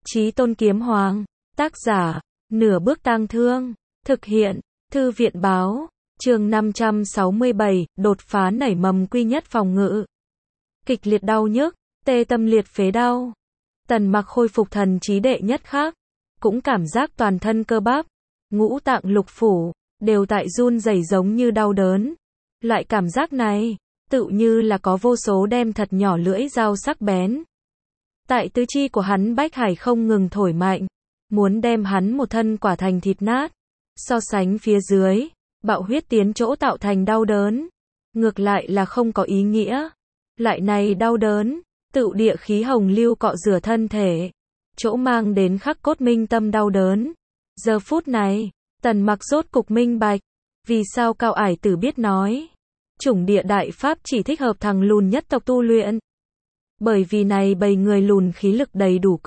Chí Tôn Kiếm Hoàng. Tác giả, Nửa Bước Tang Thương. Thực hiện, Thư viện báo. Chương 567, đột phá nảy mầm quy nhất phòng ngự. Kịch liệt đau nhức, tê tâm liệt phế đau. Tần Mặc khôi phục thần trí đệ nhất khắc, cũng cảm giác toàn thân cơ bắp, ngũ tạng lục phủ, đều tại run rẩy giống như đau đớn. Loại cảm giác này, tựu như là có vô số đem thật nhỏ lưỡi dao sắc bén. Tại tứ chi của hắn bách hải không ngừng thổi mạnh, muốn đem hắn một thân quả thành thịt nát. So sánh phía dưới, bạo huyết tiến chỗ tạo thành đau đớn, ngược lại là không có ý nghĩa. Loại này đau đớn, tựu địa khí hồng lưu cọ rửa thân thể, chỗ mang đến khắc cốt minh tâm đau đớn. Giờ phút này, Tần Mặc rốt cục minh bạch, vì sao Cao Ải Tử biết nói, chủng địa đại pháp chỉ thích hợp thằng lùn nhất tộc tu luyện. Bởi vì này bầy người lùn khí lực đầy đủ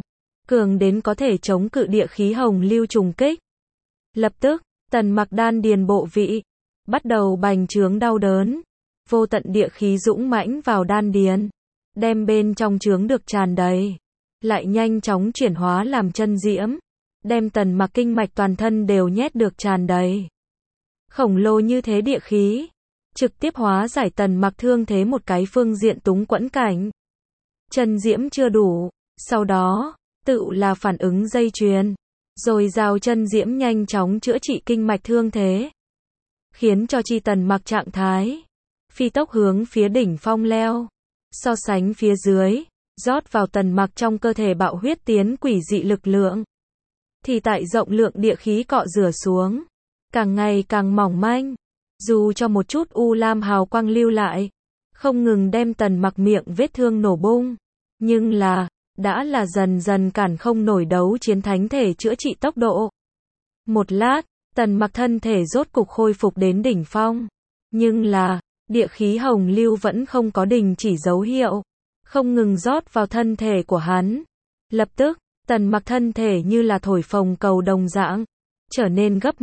cường đến có thể chống cự địa khí hồng lưu trùng kích. Lập tức, Tần Mặc đan điền bộ vị bắt đầu bành trướng đau đớn, vô tận địa khí dũng mãnh vào đan điền, đem bên trong trướng được tràn đầy, lại nhanh chóng chuyển hóa làm chân diễm, đem Tần Mặc kinh mạch toàn thân đều nhét được tràn đầy. Khổng lồ như thế địa khí, trực tiếp hóa giải Tần Mặc thương thế một cái phương diện túng quẫn cảnh. Chân diễm chưa đủ, sau đó, tựu là phản ứng dây chuyền, rồi giao chân diễm nhanh chóng chữa trị kinh mạch thương thế, khiến cho chi Tần Mặc trạng thái phi tốc hướng phía đỉnh phong leo. So sánh phía dưới, rót vào Tần Mặc trong cơ thể bạo huyết tiến quỷ dị lực lượng, thì tại rộng lượng địa khí cọ rửa xuống, càng ngày càng mỏng manh, dù cho một chút u lam hào quang lưu lại, không ngừng đem Tần Mặc miệng vết thương nổ bung, nhưng là, đã là dần dần cản không nổi đấu chiến thánh thể chữa trị tốc độ. Một lát, Tần Mặc thân thể rốt cục khôi phục đến đỉnh phong, nhưng là, địa khí hồng lưu vẫn không có đình chỉ dấu hiệu, không ngừng rót vào thân thể của hắn. Lập tức, Tần Mặc thân thể như là thổi phồng cầu đồng dạng, trở nên gấp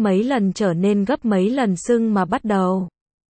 mấy lần sưng mà bắt đầu.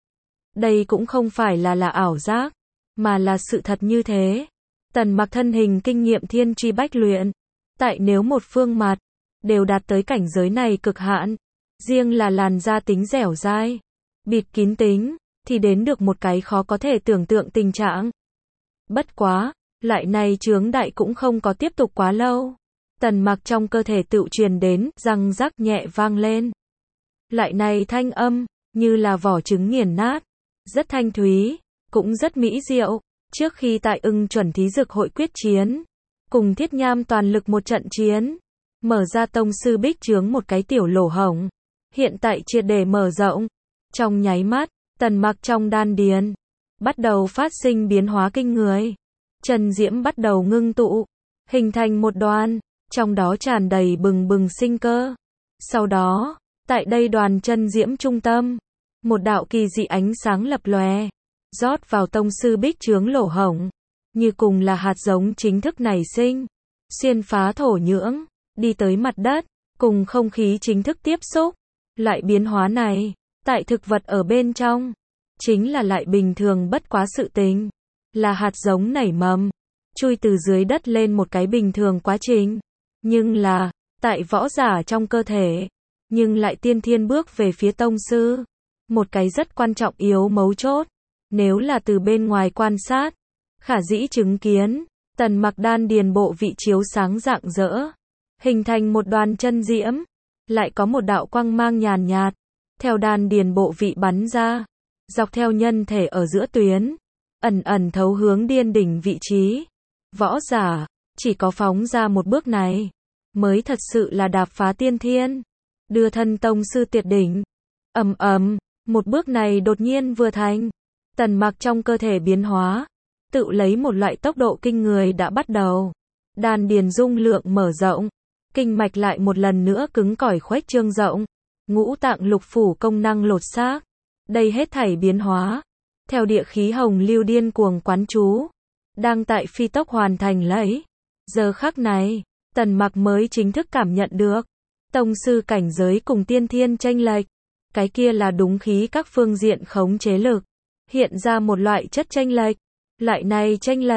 Đây cũng không phải là ảo giác, mà là sự thật như thế. Tần Mặc thân hình kinh nghiệm thiên truy bách luyện, tại nếu một phương mặt đều đạt tới cảnh giới này cực hạn, riêng là làn da tính dẻo dai, bịt kín tính, thì đến được một cái khó có thể tưởng tượng tình trạng. Bất quá, loại này chướng đại cũng không có tiếp tục quá lâu. Tần Mặc trong cơ thể tự truyền đến, răng rắc nhẹ vang lên. Loại này thanh âm, như là vỏ trứng nghiền nát, rất thanh thúy, cũng rất mỹ diệu. Trước khi tại Ưng Chuẩn Thí Dực hội quyết chiến, cùng Thiết Nham toàn lực một trận chiến, mở ra tông sư bích chướng một cái tiểu lỗ hổng, hiện tại triệt để mở rộng. Trong nháy mắt, Tần Mặc trong đan điền bắt đầu phát sinh biến hóa kinh người. Chân diễm bắt đầu ngưng tụ, hình thành một đoàn, trong đó tràn đầy bừng bừng sinh cơ. Sau đó, tại đây đoàn chân diễm trung tâm, một đạo kỳ dị ánh sáng lập lòe, rót vào tông sư bích chướng lỗ hổng, như cùng là hạt giống chính thức nảy sinh, xuyên phá thổ nhưỡng, đi tới mặt đất, cùng không khí chính thức tiếp xúc. Loại biến hóa này, tại thực vật ở bên trong, chính là lại bình thường bất quá sự tình, là hạt giống nảy mầm, chui từ dưới đất lên một cái bình thường quá trình. Nhưng là, tại võ giả trong cơ thể, nhưng lại tiên thiên bước về phía tông sư. Một cái rất quan trọng yếu mấu chốt, nếu là từ bên ngoài quan sát, khả dĩ chứng kiến, Tần Mặc đan điền bộ vị chiếu sáng rạng rỡ, hình thành một đoàn chân diễm, lại có một đạo quang mang nhàn nhạt, theo đan điền bộ vị bắn ra, dọc theo nhân thể ở giữa tuyến, ẩn thấu hướng điên đỉnh vị trí. Võ giả, chỉ có phóng ra một bước này, mới thật sự là đạp phá tiên thiên, đưa thân tông sư tuyệt đỉnh. Một bước này đột nhiên vừa thành, Tần Mặc trong cơ thể biến hóa, tự lấy một loại tốc độ kinh người đã bắt đầu. Đan điền dung lượng mở rộng, kinh mạch lại một lần nữa cứng cỏi khuếch trương rộng, ngũ tạng lục phủ công năng lột xác. Đây hết thảy biến hóa, theo địa khí hồng lưu điên cuồng quán chú, đang tại phi tốc hoàn thành lấy. Giờ khắc này, Tần Mặc mới chính thức cảm nhận được, tông sư cảnh giới cùng tiên thiên chênh lệch, cái kia là đúng khí các phương diện khống chế lực, hiện ra một loại chất chênh lệch. Loại này chênh lệch,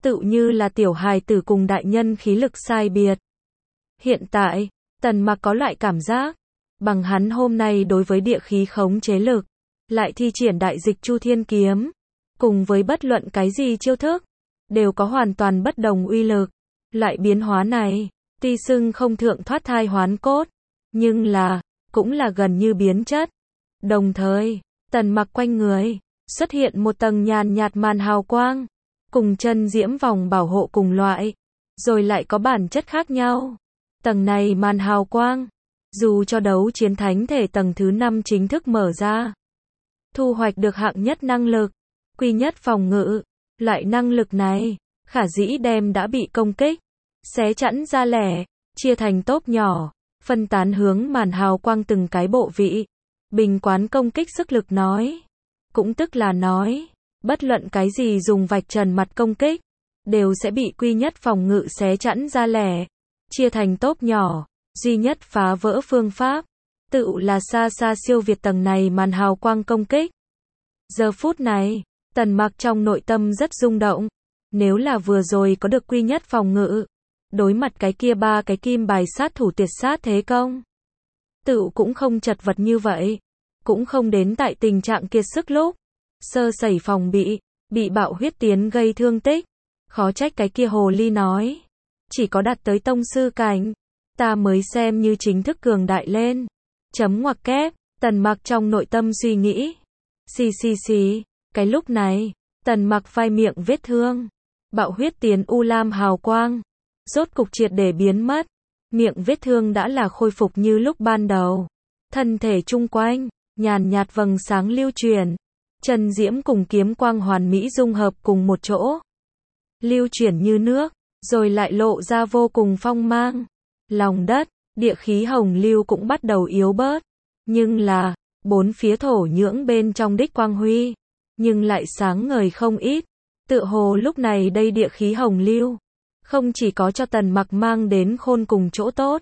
Tựu như là tiểu hài tử cùng đại nhân khí lực sai biệt. Hiện tại, Tần Mặc có loại cảm giác, bằng hắn hôm nay đối với địa khí khống chế lực, lại thi triển đại dịch Chu Thiên Kiếm, cùng với bất luận cái gì chiêu thức, đều có hoàn toàn bất đồng uy lực. Loại biến hóa này, tuy xưng không thượng thoát thai hoán cốt, nhưng là, cũng là gần như biến chất. Đồng thời, Tần Mặc quanh người, xuất hiện một tầng nhàn nhạt màn hào quang, cùng chân diễm vòng bảo hộ cùng loại, rồi lại có bản chất khác nhau. Tầng này màn hào quang, dù cho đấu chiến thánh thể tầng thứ 5 chính thức mở ra, thu hoạch được hạng nhất năng lực, quy nhất phòng ngự, loại năng lực này, khả dĩ đem đã bị công kích, xé chẵn ra lẻ, chia thành tốp nhỏ, phân tán hướng màn hào quang từng cái bộ vị, bình quán công kích sức lực nói. Cũng tức là nói, bất luận cái gì dùng vạch trần mặt công kích, đều sẽ bị quy nhất phòng ngự xé chẵn ra lẻ, chia thành tốp nhỏ, duy nhất phá vỡ phương pháp, tựu là xa xa siêu việt tầng này màn hào quang công kích. Giờ phút này, Tần Mặc trong nội tâm rất rung động, nếu là vừa rồi có được quy nhất phòng ngự, đối mặt cái kia 3 cái kim bài sát thủ tuyệt sát thế công, tựu cũng không chật vật như vậy, cũng không đến tại tình trạng kiệt sức lúc sơ sẩy phòng bị bạo huyết tiến gây thương tích. Khó trách cái kia hồ ly nói, chỉ có đạt tới tông sư cảnh, ta mới xem như chính thức cường đại lên. Chấm ngoặc kép, Tần Mặc trong nội tâm suy nghĩ. Xì, cái lúc này, Tần Mặc vai miệng vết thương, bạo huyết tiến u lam hào quang, rốt cục triệt để biến mất, miệng vết thương đã là khôi phục như lúc ban đầu. Thân thể chung quanh, nhàn nhạt vầng sáng lưu truyền, chân diễm cùng kiếm quang hoàn mỹ dung hợp cùng một chỗ, lưu chuyển như nước, rồi lại lộ ra vô cùng phong mang. Lòng đất, địa khí hồng lưu cũng bắt đầu yếu bớt, nhưng là, bốn phía thổ nhưỡng bên trong đích quang huy, nhưng lại sáng ngời không ít. Tựa hồ lúc này đây địa khí hồng lưu, không chỉ có cho Tần Mặc mang đến khôn cùng chỗ tốt.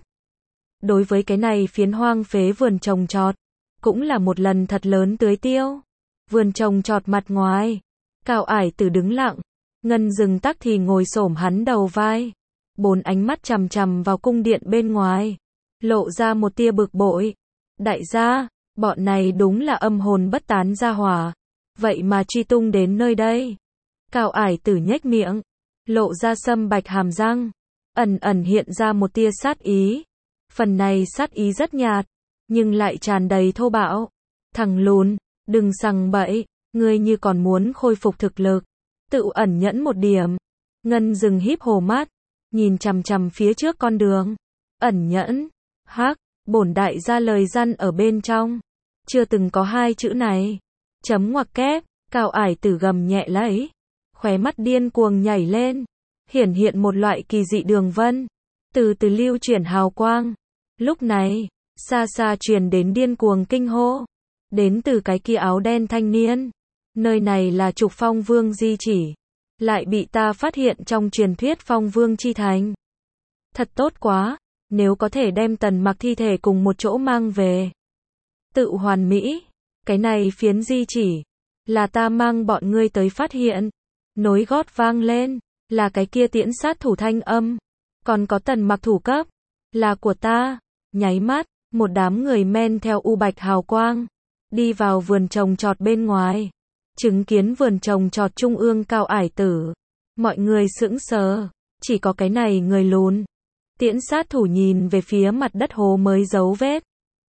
Đối với cái này phiến hoang phế vườn trồng trọt, cũng là một lần thật lớn tưới tiêu. Vườn trồng trọt mặt ngoài, Cao Ải Tử đứng lặng, Ngân Dừng tắc thì ngồi xổm hắn đầu vai. Bốn ánh mắt chằm chằm vào cung điện bên ngoài, lộ ra một tia bực bội. Đại gia, bọn này đúng là âm hồn bất tán gia hỏa, vậy mà truy tung đến nơi đây. Cao Ải Tử nhếch miệng, lộ ra sâm bạch hàm răng, ẩn ẩn hiện ra một tia sát ý. Phần này sát ý rất nhạt, nhưng lại tràn đầy thô bạo. Thằng lùn, đừng sằng bậy, ngươi như còn muốn khôi phục thực lực, tự ẩn nhẫn một điểm. Ngân Dừng híp hồ mắt, nhìn chằm chằm phía trước con đường. Ẩn nhẫn, hắc, bổn đại gia lời răn ở bên trong, chưa từng có hai chữ này. Chấm ngoặc kép, Cao Ải Tử gầm nhẹ lấy, khóe mắt điên cuồng nhảy lên, hiển hiện một loại kỳ dị đường vân, từ từ lưu chuyển hào quang. Lúc này, xa xa truyền đến điên cuồng kinh hô, đến từ cái kia áo đen thanh niên. Nơi này là Trục Phong Vương di chỉ, lại bị ta phát hiện trong truyền thuyết Phong Vương chi thành. Thật tốt quá, nếu có thể đem Tần Mặc thi thể cùng một chỗ mang về, tự hoàn mỹ. Cái này phiến di chỉ, là ta mang bọn ngươi tới phát hiện. Nối gót vang lên, là cái kia tiễn sát thủ thanh âm, còn có Tần Mặc thủ cấp, là của ta. Nháy mắt, một đám người men theo u bạch hào quang, đi vào vườn trồng trọt bên ngoài. Chứng kiến vườn trồng trọt trung ương Cao Ải Tử, mọi người sững sờ, chỉ có cái này người lùn. Tiễn sát thủ nhìn về phía mặt đất hố mới dấu vết,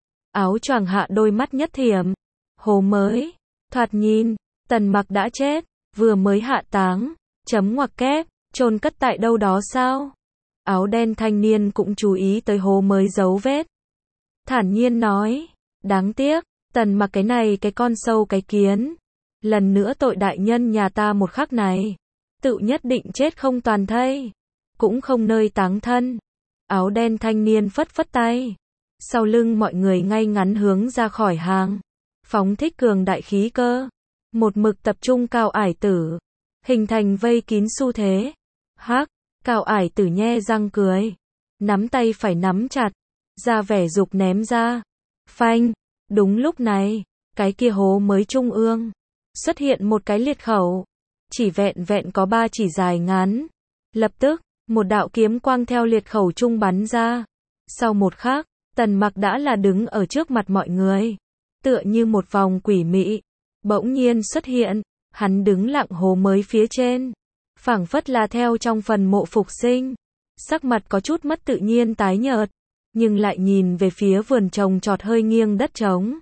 áo choàng hạ đôi mắt nhất thiểm. Hố mới, thoạt nhìn, Tần Mặc đã chết, vừa mới hạ táng. Chấm ngoặc kép, chôn cất tại đâu đó sao? Áo đen thanh niên cũng chú ý tới hố mới dấu vết, thản nhiên nói, đáng tiếc, Tần Mặc cái này cái con sâu cái kiến, lần nữa tội đại nhân nhà ta một khắc này, tự nhất định chết không toàn thây, cũng không nơi táng thân. Áo đen thanh niên phất phất tay, sau lưng mọi người ngay ngắn hướng ra khỏi hàng, phóng thích cường đại khí cơ, một mực tập trung Cao Ải Tử, hình thành vây kín xu thế. Hắc, Cao Ải Tử nhe răng cười, nắm tay phải nắm chặt, ra vẻ dục ném ra. Phanh, đúng lúc này, cái kia hố mới trung ương, xuất hiện một cái liệt khẩu, chỉ vẹn vẹn có 3 chỉ dài ngắn, Lập tức, một đạo kiếm quang theo liệt khẩu trung bắn ra. Sau một khắc, Tần Mặc đã là đứng ở trước mặt mọi người. Tựa như một vòng quỷ mị. Bỗng nhiên xuất hiện, hắn đứng lặng hồ mới phía trên. Phảng phất là theo trong phần mộ phục sinh. Sắc mặt có chút mất tự nhiên tái nhợt, nhưng lại nhìn về phía vườn trồng trọt hơi nghiêng đất trống.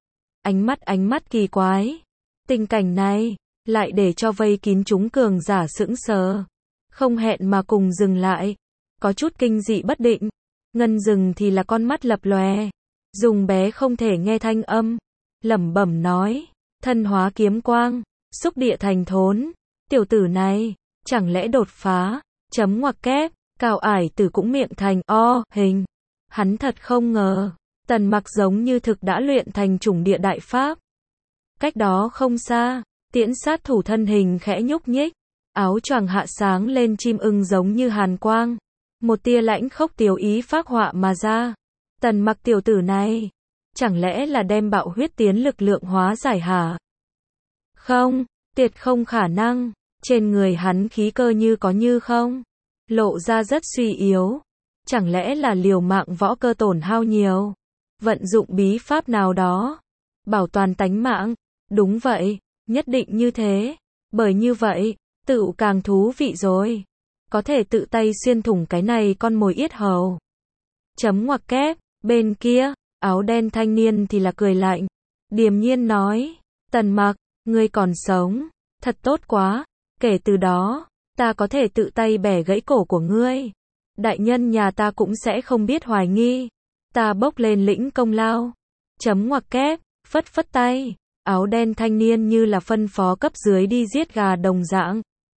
Ánh mắt kỳ quái. Tình cảnh này, lại để cho vây kín chúng cường giả sững sờ. Không hẹn mà cùng dừng lại. Có chút kinh dị bất định. Ngân Dừng thì là con mắt lập lòe. Dùng bé không thể nghe thanh âm. Lẩm bẩm nói. Thân hóa kiếm quang. Xúc địa thành thốn. Tiểu tử này, chẳng lẽ đột phá. Chấm ngoặc kép. Cao Ải Tử cũng miệng thành o hình. Hắn thật không ngờ. Tần Mặc giống như thực đã luyện thành chủng địa đại pháp. Cách đó không xa, Tiễn Sát Thủ thân hình khẽ nhúc nhích, áo choàng hạ sáng lên chim ưng giống như hàn quang, một tia lãnh khốc tiêu ý phác họa mà ra. Tần Mặc tiểu tử này, chẳng lẽ là đem bạo huyết tiến lực lượng hóa giải hả? Không, tuyệt không khả năng, trên người hắn khí cơ như có như không, lộ ra rất suy yếu, chẳng lẽ là liều mạng võ cơ tổn hao nhiều, vận dụng bí pháp nào đó, bảo toàn tánh mạng. Đúng vậy, nhất định như thế, bởi như vậy, tựu càng thú vị rồi. Có thể tự tay xuyên thủng cái này con mồi yết hầu. Chấm ngoặc kép, bên kia, áo đen thanh niên thì là cười lạnh, điềm nhiên nói, Tần Mặc, ngươi còn sống, thật tốt quá, kể từ đó, ta có thể tự tay bẻ gãy cổ của ngươi. Đại nhân nhà ta cũng sẽ không biết hoài nghi, ta bốc lên lĩnh công lao. Chấm ngoặc kép, phất phất tay. Áo đen thanh niên như là phân phó cấp dưới đi giết gà đồng dạng.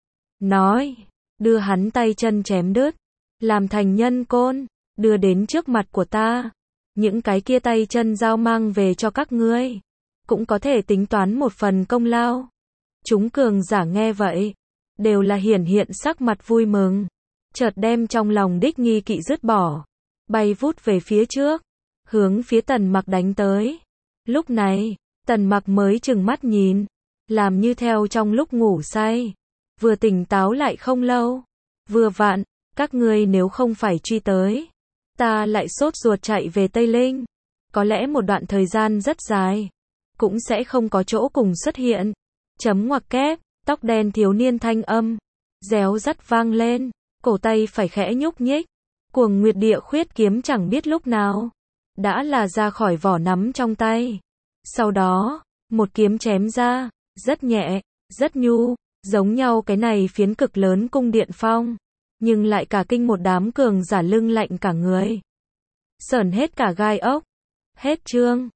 Nói, đưa hắn tay chân chém đứt, làm thành nhân côn, đưa đến trước mặt của ta. Những cái kia tay chân giao mang về cho các ngươi, cũng có thể tính toán một phần công lao. Chúng cường giả nghe vậy, đều là hiển hiện sắc mặt vui mừng, chợt đem trong lòng đích nghi kỵ dứt bỏ, bay vút về phía trước, hướng phía Tần Mặc đánh tới. Lúc này, Tần Mặc mới chừng mắt nhìn, làm như theo trong lúc ngủ say, vừa tỉnh táo lại không lâu. Vừa vặn, các ngươi nếu không phải truy tới, ta lại sốt ruột chạy về Tây Linh, có lẽ một đoạn thời gian rất dài, cũng sẽ không có chỗ cùng xuất hiện. Chấm ngoặc kép, tóc đen thiếu niên thanh âm, réo rắt vang lên, cổ tay phải khẽ nhúc nhích, Cuồng Nguyệt Địa Khuyết kiếm chẳng biết lúc nào, đã là ra khỏi vỏ nắm trong tay. Sau đó, một kiếm chém ra, rất nhẹ, rất nhu, giống nhau cái này phiến cực lớn cung điện phong, nhưng lại cả kinh một đám cường giả lưng lạnh cả người. Sởn hết cả gai ốc. Hết chương.